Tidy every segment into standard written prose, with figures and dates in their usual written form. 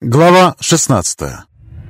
Глава 16.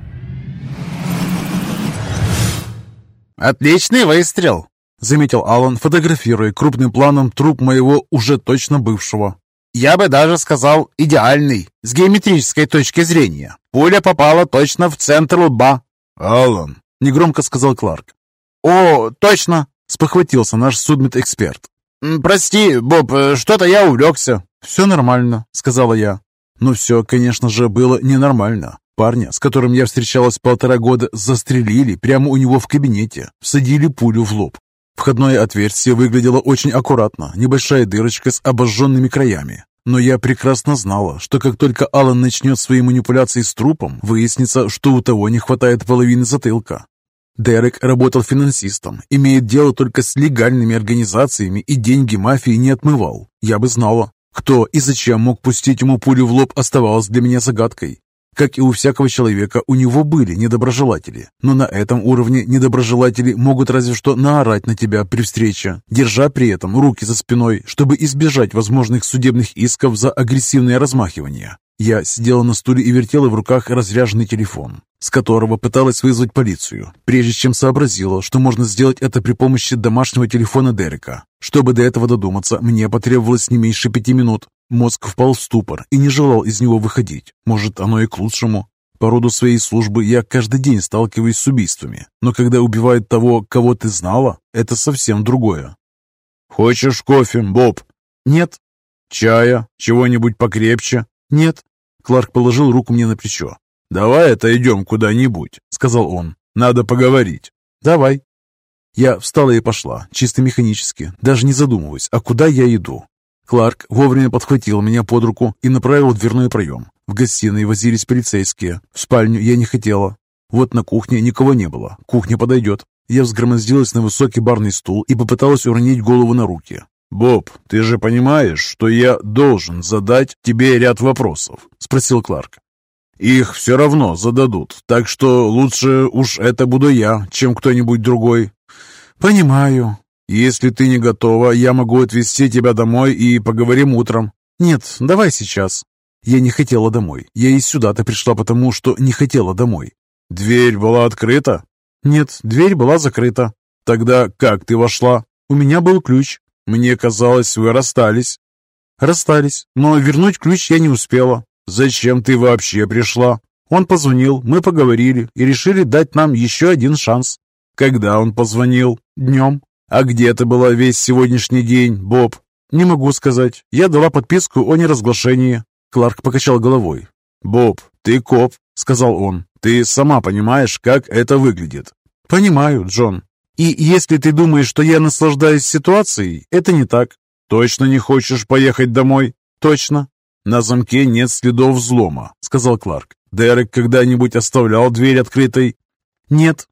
«Отличный выстрел!» — заметил Алан, фотографируя крупным планом труп моего уже точно бывшего. «Я бы даже сказал, идеальный, с геометрической точки зрения. Пуля попала точно в центр лба». «Алан!» — негромко сказал Кларк. «О, точно!» — спохватился наш судмедэксперт. «Прости, Боб, что-то я увлекся». «Все нормально», — сказала я. Но все, конечно же, было ненормально. Парня, с которым я встречалась 1,5 года, застрелили прямо у него в кабинете, всадили пулю в лоб. Входное отверстие выглядело очень аккуратно, небольшая дырочка с обожженными краями. Но я прекрасно знала, что как только Алан начнет свои манипуляции с трупом, выяснится, что у того не хватает половины затылка. Дерек работал финансистом, имеет дело только с легальными организациями и деньги мафии не отмывал. Я бы знала. Кто и зачем мог пустить ему пулю в лоб, оставалось для меня загадкой. Как и у всякого человека, у него были недоброжелатели. Но на этом уровне недоброжелатели могут разве что наорать на тебя при встрече, держа при этом руки за спиной, чтобы избежать возможных судебных исков за агрессивное размахивание. Я сидела на стуле и вертела в руках разряженный телефон, с которого пыталась вызвать полицию, прежде чем сообразила, что можно сделать это при помощи домашнего телефона Дерека. Чтобы до этого додуматься, мне потребовалось не меньше 5 минут. Мозг впал в ступор и не желал из него выходить. Может, оно и к лучшему. По роду своей службы я каждый день сталкиваюсь с убийствами, но когда убивают того, кого ты знала, это совсем другое. «Хочешь кофе, Боб?» «Нет». «Чая? Чего-нибудь покрепче?» «Нет». Кларк положил руку мне на плечо. «Давай отойдем куда-нибудь», — сказал он. «Надо поговорить». «Давай». Я встала и пошла, чисто механически, даже не задумываясь, а куда я иду. Кларк вовремя подхватил меня под руку и направил в дверной проем. В гостиной возились полицейские. В спальню я не хотела. Вот на кухне никого не было. Кухня подойдет. Я взгромоздилась на высокий барный стул и попыталась уронить голову на руки. «Боб, ты же понимаешь, что я должен задать тебе ряд вопросов?» — спросил Кларк. «Их все равно зададут, так что лучше уж это буду я, чем кто-нибудь другой». «Понимаю». «Если ты не готова, я могу отвезти тебя домой и поговорим утром». «Нет, давай сейчас». Я не хотела домой. Я и сюда-то пришла потому, что не хотела домой. «Дверь была открыта?» «Нет, дверь была закрыта». «Тогда как ты вошла?» «У меня был ключ». «Мне казалось, вы расстались». «Расстались, но вернуть ключ я не успела». «Зачем ты вообще пришла?» Он позвонил, мы поговорили и решили дать нам еще один шанс. «Когда он позвонил?» «Днем». «А где ты была весь сегодняшний день, Боб?» «Не могу сказать. Я дала подписку о неразглашении». Кларк покачал головой. «Боб, ты коп», — сказал он. «Ты сама понимаешь, как это выглядит». «Понимаю, Джон. И если ты думаешь, что я наслаждаюсь ситуацией, это не так». «Точно не хочешь поехать домой?» «Точно». «На замке нет следов взлома», — сказал Кларк. «Дерек когда-нибудь оставлял дверь открытой?» «Нет».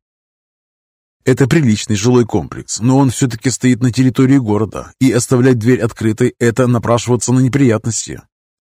Это приличный жилой комплекс, но он все-таки стоит на территории города, и оставлять дверь открытой – это напрашиваться на неприятности.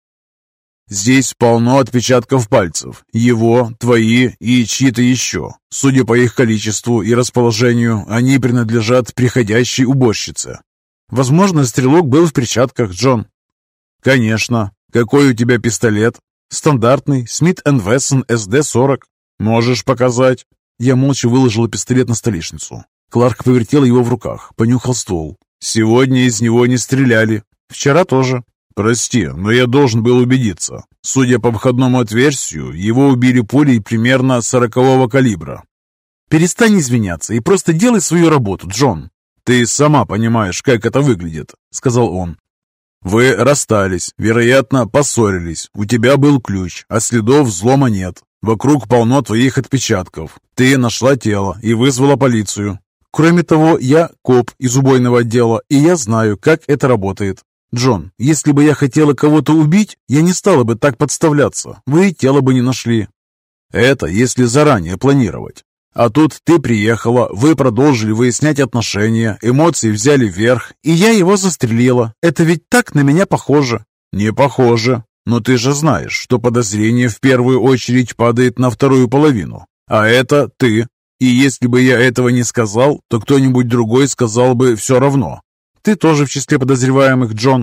«Здесь полно отпечатков пальцев. Его, твои и чьи-то еще. Судя по их количеству и расположению, они принадлежат приходящей уборщице». «Возможно, стрелок был в перчатках, Джон». «Конечно. Какой у тебя пистолет?» «Стандартный, Smith & Wesson SD-40». «Можешь показать?» Я молча выложила пистолет на столешницу. Кларк повертел его в руках, понюхал ствол. «Сегодня из него не стреляли. Вчера тоже». «Прости, но я должен был убедиться. Судя по входному отверстию, его убили пулей примерно 40-го калибра». «Перестань извиняться и просто делай свою работу, Джон». «Ты сама понимаешь, как это выглядит», — сказал он. «Вы расстались, вероятно, поссорились. У тебя был ключ, а следов взлома нет. Вокруг полно твоих отпечатков. Ты нашла тело и вызвала полицию. Кроме того, я коп из убойного отдела, и я знаю, как это работает. Джон, если бы я хотела кого-то убить, я не стала бы так подставляться. Вы тело бы не нашли». «Это если заранее планировать. А тут ты приехала, вы продолжили выяснять отношения, эмоции взяли вверх, и я его застрелила. Это ведь так на меня похоже». «Не похоже. Но ты же знаешь, что подозрение в первую очередь падает на вторую половину. А это ты. И если бы я этого не сказал, то кто-нибудь другой сказал бы все равно». «Ты тоже в числе подозреваемых, Джон».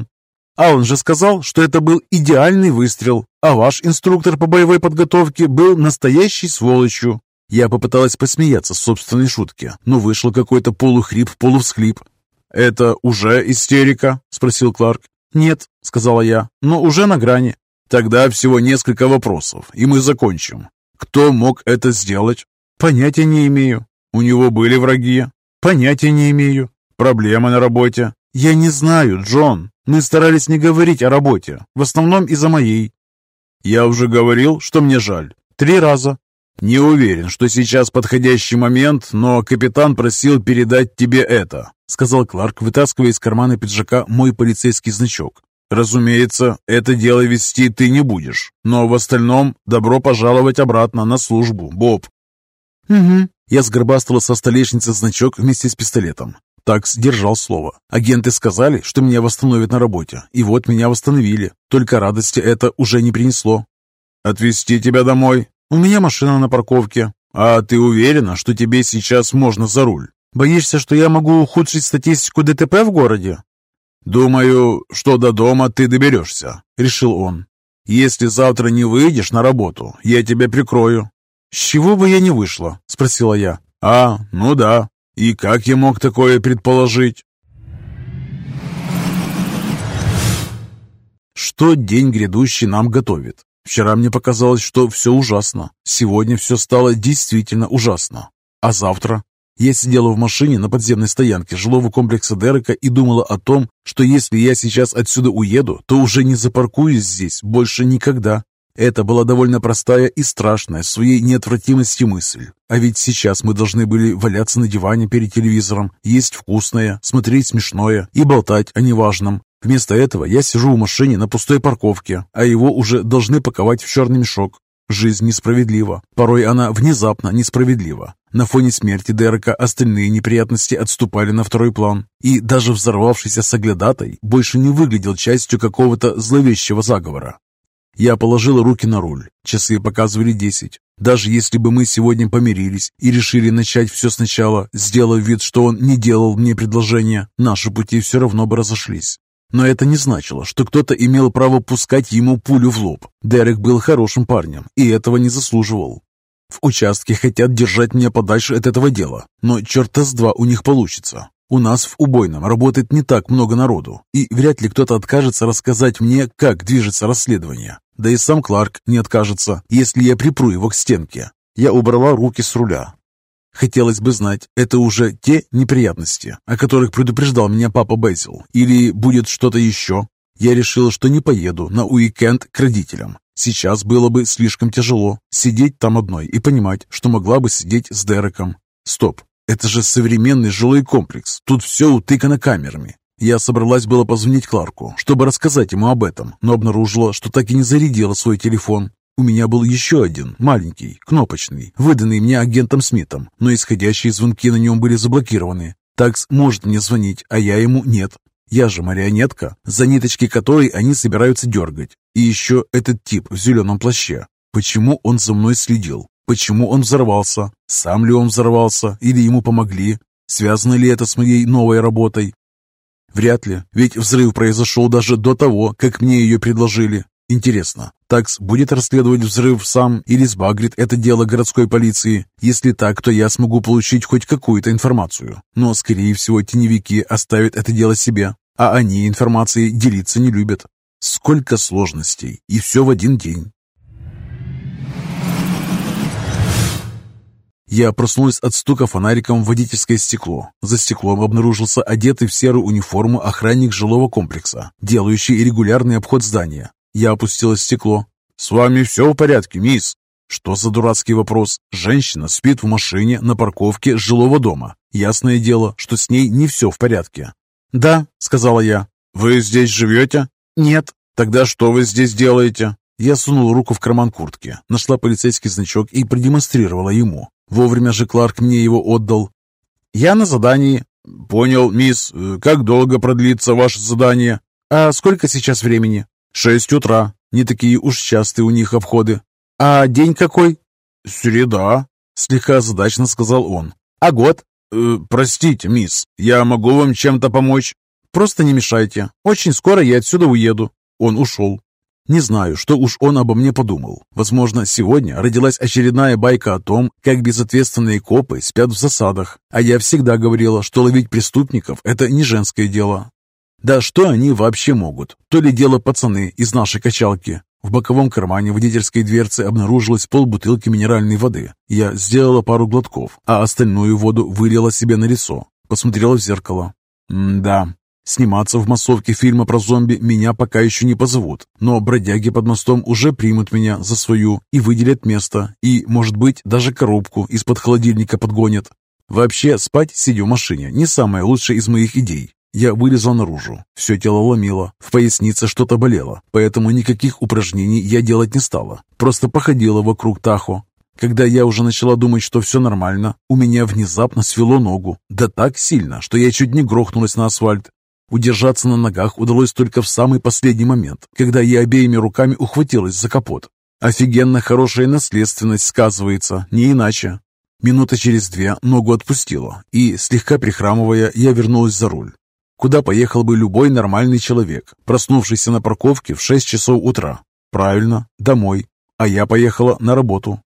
А он же сказал, что это был идеальный выстрел, а ваш инструктор по боевой подготовке был настоящей сволочью. Я попыталась посмеяться с собственной шутки, но вышел какой-то полухрип-полувсхлип. «Это уже истерика?» – спросил Кларк. «Нет», – сказала я, – «но уже на грани». «Тогда всего несколько вопросов, и мы закончим. Кто мог это сделать?» «Понятия не имею». «У него были враги?» «Понятия не имею». «Проблемы на работе?» «Я не знаю, Джон. Мы старались не говорить о работе, в основном из-за моей». «Я уже говорил, что мне жаль». 3 раза. «Не уверен, что сейчас подходящий момент, но капитан просил передать тебе это», сказал Кларк, вытаскивая из кармана пиджака мой полицейский значок. «Разумеется, это дело вести ты не будешь, но в остальном добро пожаловать обратно на службу, Боб». «Угу». Я сгробастала со столешницы значок вместе с пистолетом. Такс держал слово. Агенты сказали, что меня восстановят на работе, и вот меня восстановили. Только радости это уже не принесло. «Отвезти тебя домой?» «У меня машина на парковке». «А ты уверена, что тебе сейчас можно за руль?» «Боишься, что я могу ухудшить статистику ДТП в городе?» «Думаю, что до дома ты доберешься», — решил он. «Если завтра не выйдешь на работу, я тебя прикрою». «С чего бы я не вышла?» — спросила я. Ну да. И как я мог такое предположить?» Что день грядущий нам готовит? Вчера мне показалось, что все ужасно. Сегодня все стало действительно ужасно. А завтра? Я сидела в машине на подземной стоянке жилого комплекса Дерека и думала о том, что если я сейчас отсюда уеду, то уже не запаркуюсь здесь больше никогда. Это была довольно простая и страшная в своей неотвратимости мысль. А ведь сейчас мы должны были валяться на диване перед телевизором, есть вкусное, смотреть смешное и болтать о неважном. Вместо этого я сижу в машине на пустой парковке, а его уже должны паковать в черный мешок. Жизнь несправедлива. Порой она внезапно несправедлива. На фоне смерти Дерека остальные неприятности отступали на второй план. И даже взорвавшийся соглядатай больше не выглядел частью какого-то зловещего заговора. Я положила руки на руль. Часы показывали 10. Даже если бы мы сегодня помирились и решили начать все сначала, сделав вид, что он не делал мне предложения, наши пути все равно бы разошлись. Но это не значило, что кто-то имел право пускать ему пулю в лоб. Дерек был хорошим парнем и этого не заслуживал. В участке хотят держать меня подальше от этого дела, но черта с два у них получится. У нас в убойном работает не так много народу, и вряд ли кто-то откажется рассказать мне, как движется расследование. Да и сам Кларк не откажется, если я припру его к стенке. Я убрала руки с руля. Хотелось бы знать, это уже те неприятности, о которых предупреждал меня папа Бэзил, или будет что-то еще? Я решила, что не поеду на уикенд к родителям. Сейчас было бы слишком тяжело сидеть там одной и понимать, что могла бы сидеть с Дереком. Стоп, это же современный жилой комплекс, тут все утыкано камерами. Я собралась было позвонить Кларку, чтобы рассказать ему об этом, но обнаружила, что так и не зарядила свой телефон. У меня был еще один, маленький, кнопочный, выданный мне агентом Смитом, но исходящие звонки на нем были заблокированы. Такс может мне звонить, а я ему нет. Я же марионетка, за ниточки которой они собираются дергать. И еще этот тип в зеленом плаще. Почему он за мной следил? Почему он взорвался? Сам ли он взорвался? Или ему помогли? Связано ли это с моей новой работой? Вряд ли, ведь взрыв произошел даже до того, как мне ее предложили. Интересно, Такс будет расследовать взрыв сам или сбагрит это дело городской полиции? Если так, то я смогу получить хоть какую-то информацию. Но, скорее всего, теневики оставят это дело себе, а они информацией делиться не любят. Сколько сложностей, и все в один день. Я проснулась от стука фонариком в водительское стекло. За стеклом обнаружился одетый в серую униформу охранник жилого комплекса, делающий регулярный обход здания. Я опустила стекло. «С вами все в порядке, мисс?» Что за дурацкий вопрос? Женщина спит в машине на парковке жилого дома. Ясное дело, что с ней не все в порядке. «Да», — сказала я. «Вы здесь живете?» «Нет». «Тогда что вы здесь делаете?» Я сунула руку в карман куртки, нашла полицейский значок и продемонстрировала ему. Вовремя же Кларк мне его отдал. «Я на задании». «Понял, мисс. Как долго продлится ваше задание?» «А сколько сейчас времени?» 6 утра. Не такие уж частые у них обходы. «А день какой?» «Среда», — слегка озадаченно сказал он. «А год?» «Простите, мисс, я могу вам чем-то помочь?» Просто не мешайте. Очень скоро я отсюда уеду». Он ушел. Не знаю, что уж он обо мне подумал. Возможно, сегодня родилась очередная байка о том, как безответственные копы спят в засадах. А я всегда говорила, что ловить преступников – это не женское дело. Да что они вообще могут? То ли дело пацаны из нашей качалки. В боковом кармане водительской дверцы обнаружилось полбутылки минеральной воды. Я сделала пару глотков, а остальную воду вылила себе на лицо. Посмотрела в зеркало. Да, сниматься в массовке фильма про зомби меня пока еще не позовут, но бродяги под мостом уже примут меня за свою и выделят место, и, может быть, даже коробку из-под холодильника подгонят. Вообще, спать, сидя в машине, не самая лучшая из моих идей. Я вылезла наружу. Все тело ломило, в пояснице что-то болело, поэтому никаких упражнений я делать не стала. Просто походила вокруг Тахо. Когда я уже начала думать, что все нормально, у меня внезапно свело ногу. Да так сильно, что я чуть не грохнулась на асфальт. Удержаться на ногах удалось только в самый последний момент, когда я обеими руками ухватилась за капот. Офигенно хорошая наследственность сказывается, не иначе. Минута через две ногу отпустила, и, слегка прихрамывая, я вернулась за руль. Куда поехал бы любой нормальный человек, проснувшийся на парковке в 6 часов утра? Правильно, домой. А я поехала на работу.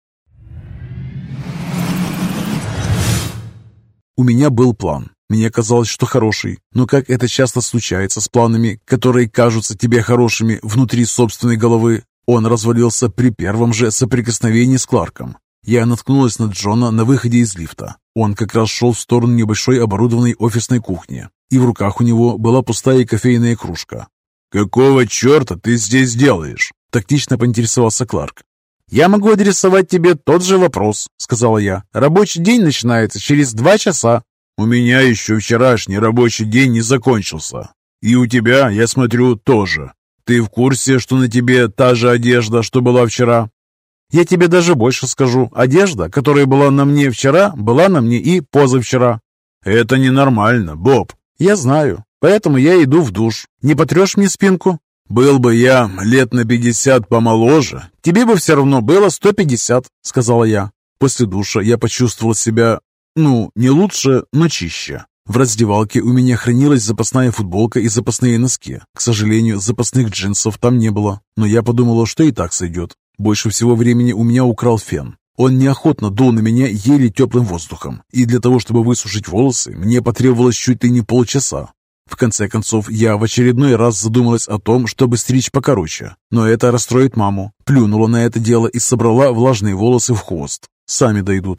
У меня был план. Мне казалось, что хороший, но как это часто случается с планами, которые кажутся тебе хорошими внутри собственной головы, он развалился при первом же соприкосновении с Кларком. Я наткнулась на Джона на выходе из лифта. Он как раз шел в сторону небольшой оборудованной офисной кухни, и в руках у него была пустая кофейная кружка. «Какого черта ты здесь делаешь?» – тактично поинтересовался Кларк. «Я могу адресовать тебе тот же вопрос», – сказала я. «Рабочий день начинается через 2 часа». «У меня еще вчерашний рабочий день не закончился. И у тебя, я смотрю, тоже. Ты в курсе, что на тебе та же одежда, что была вчера?» «Я тебе даже больше скажу. Одежда, которая была на мне вчера, была на мне и позавчера». «Это ненормально, Боб». «Я знаю. Поэтому я иду в душ. Не потрешь мне спинку?» «Был бы я лет на 50 помоложе, тебе бы все равно было 150», — сказала я. После душа я почувствовал себя, не лучше, но чище. В раздевалке у меня хранилась запасная футболка и запасные носки. К сожалению, запасных джинсов там не было, но я подумала, что и так сойдет. Больше всего времени у меня украл фен. Он неохотно дул на меня еле теплым воздухом, и для того, чтобы высушить волосы, мне потребовалось чуть ли не полчаса. В конце концов, я в очередной раз задумалась о том, чтобы стричь покороче, но это расстроит маму. Плюнула на это дело и собрала влажные волосы в хвост. Сами дойдут.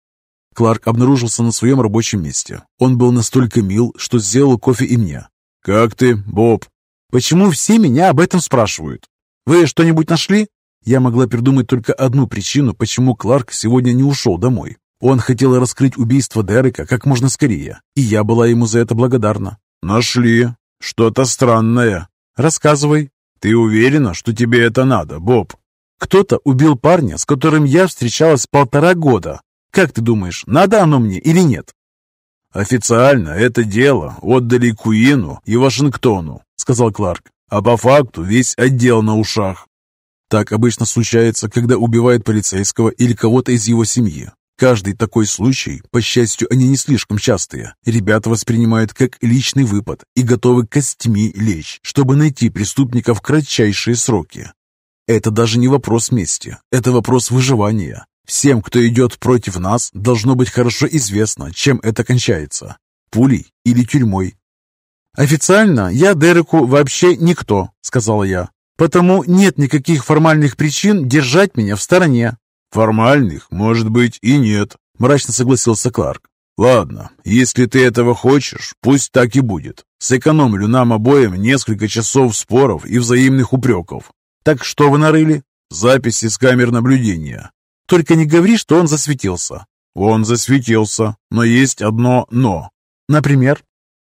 Кларк обнаружился на своем рабочем месте. Он был настолько мил, что сделал кофе и мне. «Как ты, Боб?» «Почему все меня об этом спрашивают? Вы что-нибудь нашли?» Я могла придумать только одну причину, почему Кларк сегодня не ушел домой. Он хотел раскрыть убийство Дерека как можно скорее, и я была ему за это благодарна. «Нашли. Что-то странное». «Рассказывай». «Ты уверена, что тебе это надо, Боб?» «Кто-то убил парня, с которым я встречалась 1,5 года. Как ты думаешь, надо оно мне или нет?» «Официально это дело отдали Куину и Вашингтону», — сказал Кларк. «А по факту весь отдел на ушах». Так обычно случается, когда убивают полицейского или кого-то из его семьи. Каждый такой случай, по счастью, они не слишком частые, ребята воспринимают как личный выпад и готовы костьми лечь, чтобы найти преступника в кратчайшие сроки. Это даже не вопрос мести, это вопрос выживания. Всем, кто идет против нас, должно быть хорошо известно, чем это кончается – пулей или тюрьмой. «Официально я Дереку вообще никто», – сказала я. «Потому нет никаких формальных причин держать меня в стороне». «Формальных, может быть, и нет», – мрачно согласился Кларк. «Ладно, если ты этого хочешь, пусть так и будет. Сэкономлю нам обоим несколько часов споров и взаимных упреков». «Так что вы нарыли?» «Записи с камер наблюдения». «Только не говори, что он засветился». «Он засветился, но есть одно «но». «Например?»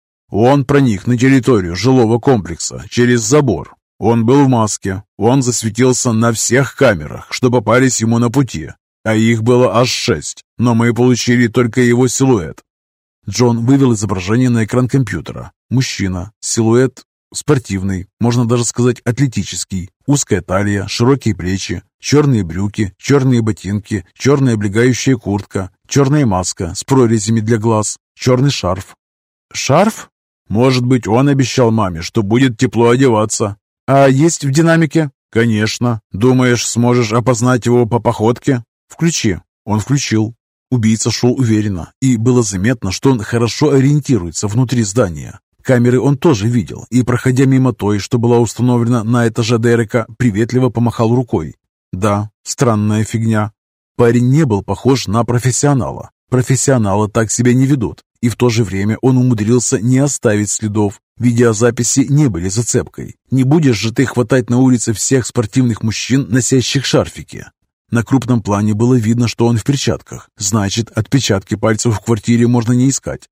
«Он проник на территорию жилого комплекса через забор. Он был в маске. Он засветился на всех камерах, что попались ему на пути. А их было аж 6, но мы получили только его силуэт». Джон вывел изображение на экран компьютера. Мужчина. Силуэт спортивный, можно даже сказать атлетический. Узкая талия, широкие плечи, черные брюки, черные ботинки, черная облегающая куртка, черная маска с прорезями для глаз, черный шарф. «Шарф?» Может быть, он обещал маме, что будет тепло одеваться. А есть в динамике? Конечно. Думаешь, сможешь опознать его по походке? Включи. Он включил. Убийца шел уверенно, и было заметно, что он хорошо ориентируется внутри здания. Камеры он тоже видел, и, проходя мимо той, что была установлена на этаже Дерека, приветливо помахал рукой. Да, странная фигня. Парень не был похож на профессионала. Профессионалы так себя не ведут, и в то же время он умудрился не оставить следов. Видеозаписи не были зацепкой. Не будешь же ты хватать на улице всех спортивных мужчин, носящих шарфики. На крупном плане было видно, что он в перчатках. Значит, отпечатки пальцев в квартире можно не искать.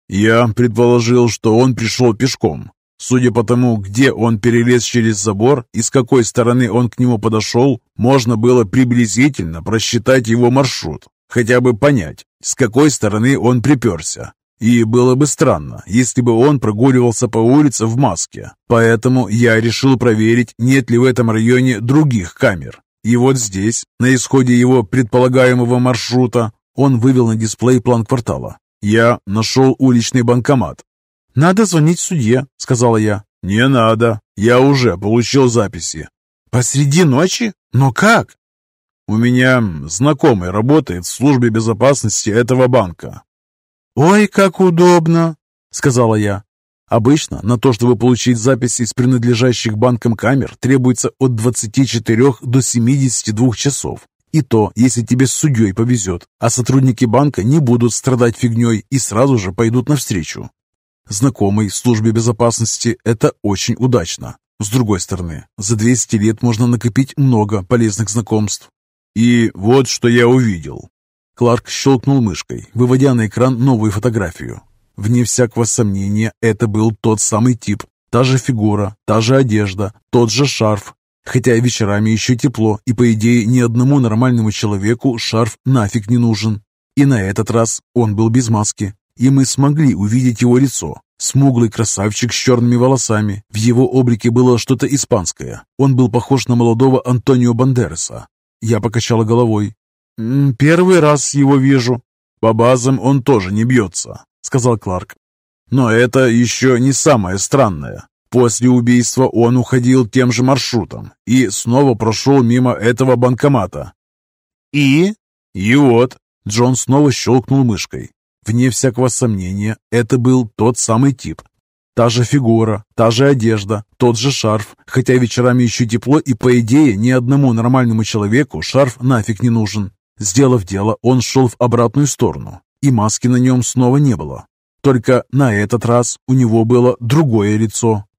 Я предположил, что он пришел пешком. Судя по тому, где он перелез через забор и с какой стороны он к нему подошел, можно было приблизительно просчитать его маршрут, хотя бы понять, с какой стороны он приперся. И было бы странно, если бы он прогуливался по улице в маске. Поэтому я решил проверить, нет ли в этом районе других камер. И вот здесь, на исходе его предполагаемого маршрута, он вывел на дисплей план квартала. Я нашел уличный банкомат. «Надо звонить судье», — сказала я. «Не надо. Я уже получил записи». «Посреди ночи? Но как?» «У меня знакомый работает в службе безопасности этого банка». «Ой, как удобно», — сказала я. Обычно на то, чтобы получить записи из принадлежащих банкам камер, требуется от 24 до 72 часов. И то, если тебе с судьей повезет, а сотрудники банка не будут страдать фигней и сразу же пойдут навстречу. Знакомый в службе безопасности – это очень удачно. С другой стороны, за 200 лет можно накопить много полезных знакомств. И вот что я увидел. Кларк щелкнул мышкой, выводя на экран новую фотографию. Вне всякого сомнения, это был тот самый тип. Та же фигура, та же одежда, тот же шарф. Хотя вечерами еще тепло, и, по идее, ни одному нормальному человеку шарф нафиг не нужен. И на этот раз он был без маски, и мы смогли увидеть его лицо. Смуглый красавчик с черными волосами. В его облике было что-то испанское. Он был похож на молодого Антонио Бандераса. Я покачала головой. «Первый раз его вижу». «По базам он тоже не бьется», — сказал Кларк. «Но это еще не самое странное. После убийства он уходил тем же маршрутом и снова прошел мимо этого банкомата». «И?» «И вот». Джон снова щелкнул мышкой. Вне всякого сомнения, это был тот самый тип. Та же фигура, та же одежда, тот же шарф, хотя вечерами еще тепло, и, по идее, ни одному нормальному человеку шарф нафиг не нужен. Сделав дело, он шел в обратную сторону, и маски на нем снова не было. Только на этот раз у него было другое лицо,